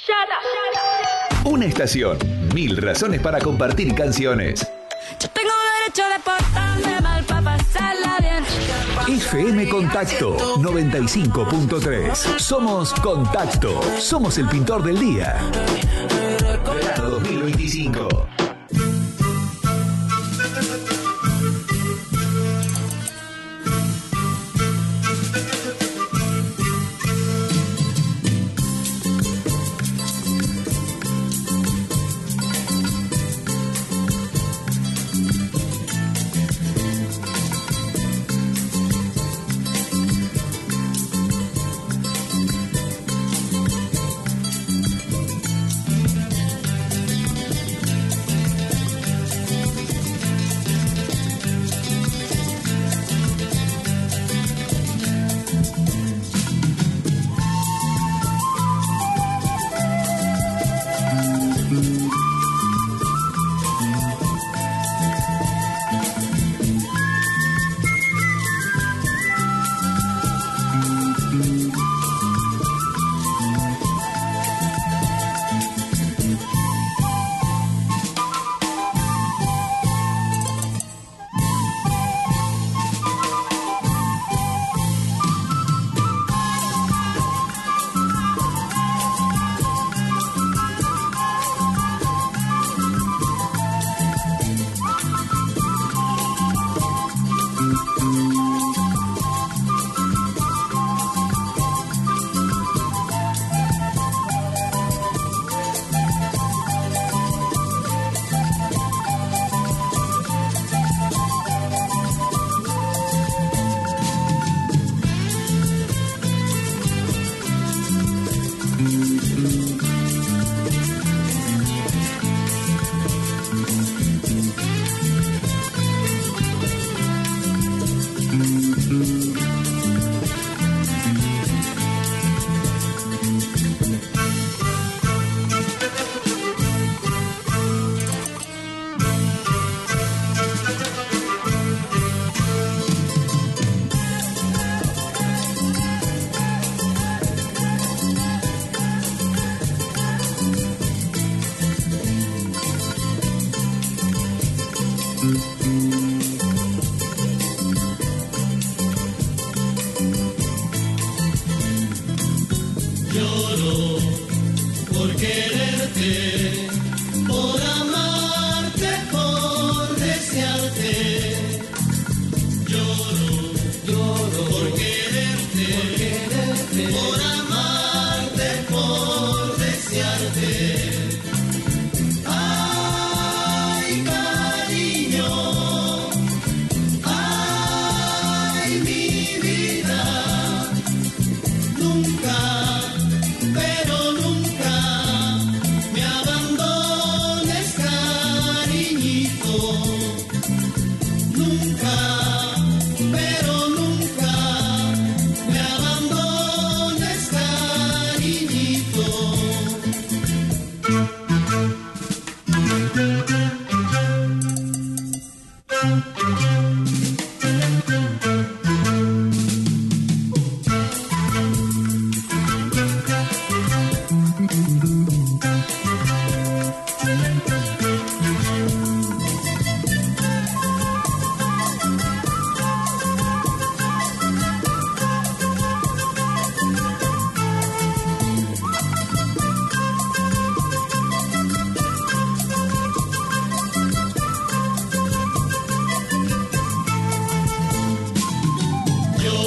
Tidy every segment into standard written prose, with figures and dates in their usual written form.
Una estación, 1000 razones para compartir canciones. Yo tengo derecho de portarme mal para pasarla bien. FM Contacto 95.3. Somos Contacto. Somos el pintor del día. Verano 2025.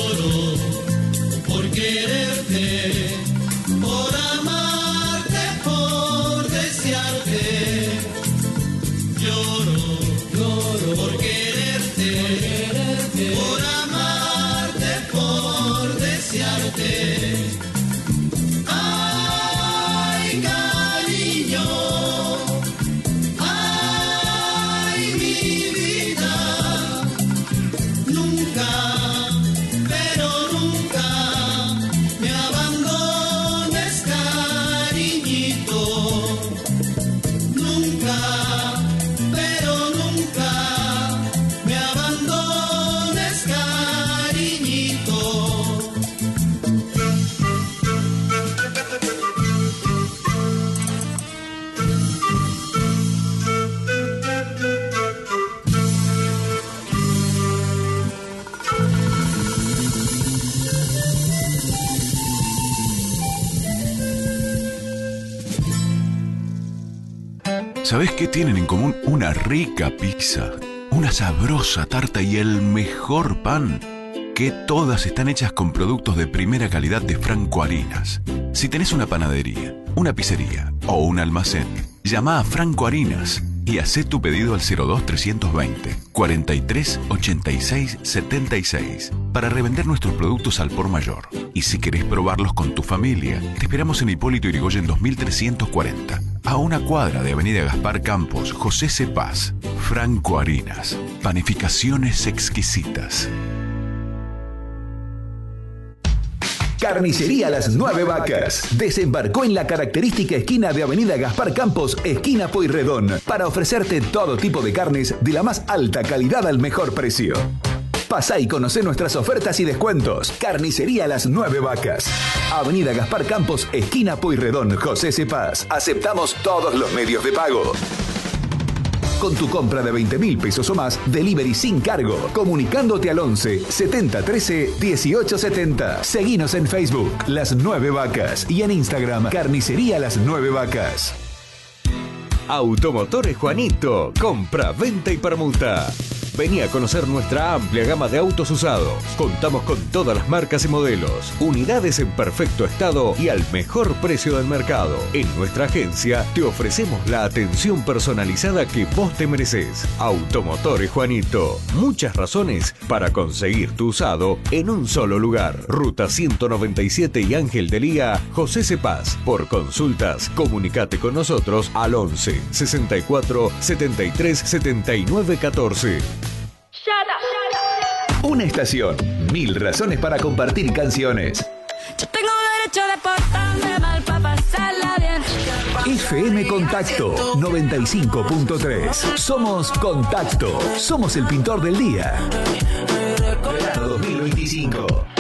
Por amarte, ¿Sabés qué tienen en común? Una rica pizza, una sabrosa tarta y el mejor pan. Que todas están hechas con productos de primera calidad de Franco Harinas. Si tenés una panadería, una pizzería o un almacén, llama a Franco Harinas y hacé tu pedido al 02-320 43 86 76 para revender nuestros productos al por mayor. Y si querés probarlos con tu familia, te esperamos en Hipólito Yrigoyen 2340, a una cuadra de Avenida Gaspar Campos, José C. Paz. Franco Harinas, panificaciones exquisitas. Carnicería Las 9 Vacas. Desembarcó en la característica esquina de Avenida Gaspar Campos, esquina Pueyrredón, para ofrecerte todo tipo de carnes de la más alta calidad al mejor precio. Pasá y conocé nuestras ofertas y descuentos. Carnicería Las 9 Vacas. Avenida Gaspar Campos, esquina Pueyrredón, José C. Paz. Aceptamos todos los medios de pago. Con tu compra de 20.000 pesos o más, delivery sin cargo. Comunicándote al 11 70 13 18 70. Seguinos en Facebook, Las 9 Vacas. Y en Instagram, Carnicería Las 9 Vacas. Automotores Juanito. Compra, venta y permuta. Vení a conocer nuestra amplia gama de autos usados. Contamos con todas las marcas y modelos, unidades en perfecto estado y al mejor precio del mercado. En nuestra agencia te ofrecemos la atención personalizada que vos te mereces. Automotores Juanito. Muchas razones para conseguir tu usado en un solo lugar. Ruta 197 y Ángel de Lía, José C. Paz. Por consultas, comunicate con nosotros al 11 64 73 79 14. Una estación, 1000 razones para compartir canciones. Yo tengo derecho de portarme mal para pasarla bien. FM Contacto 95.3. Somos Contacto. Somos el pintor del día. Verano 2025.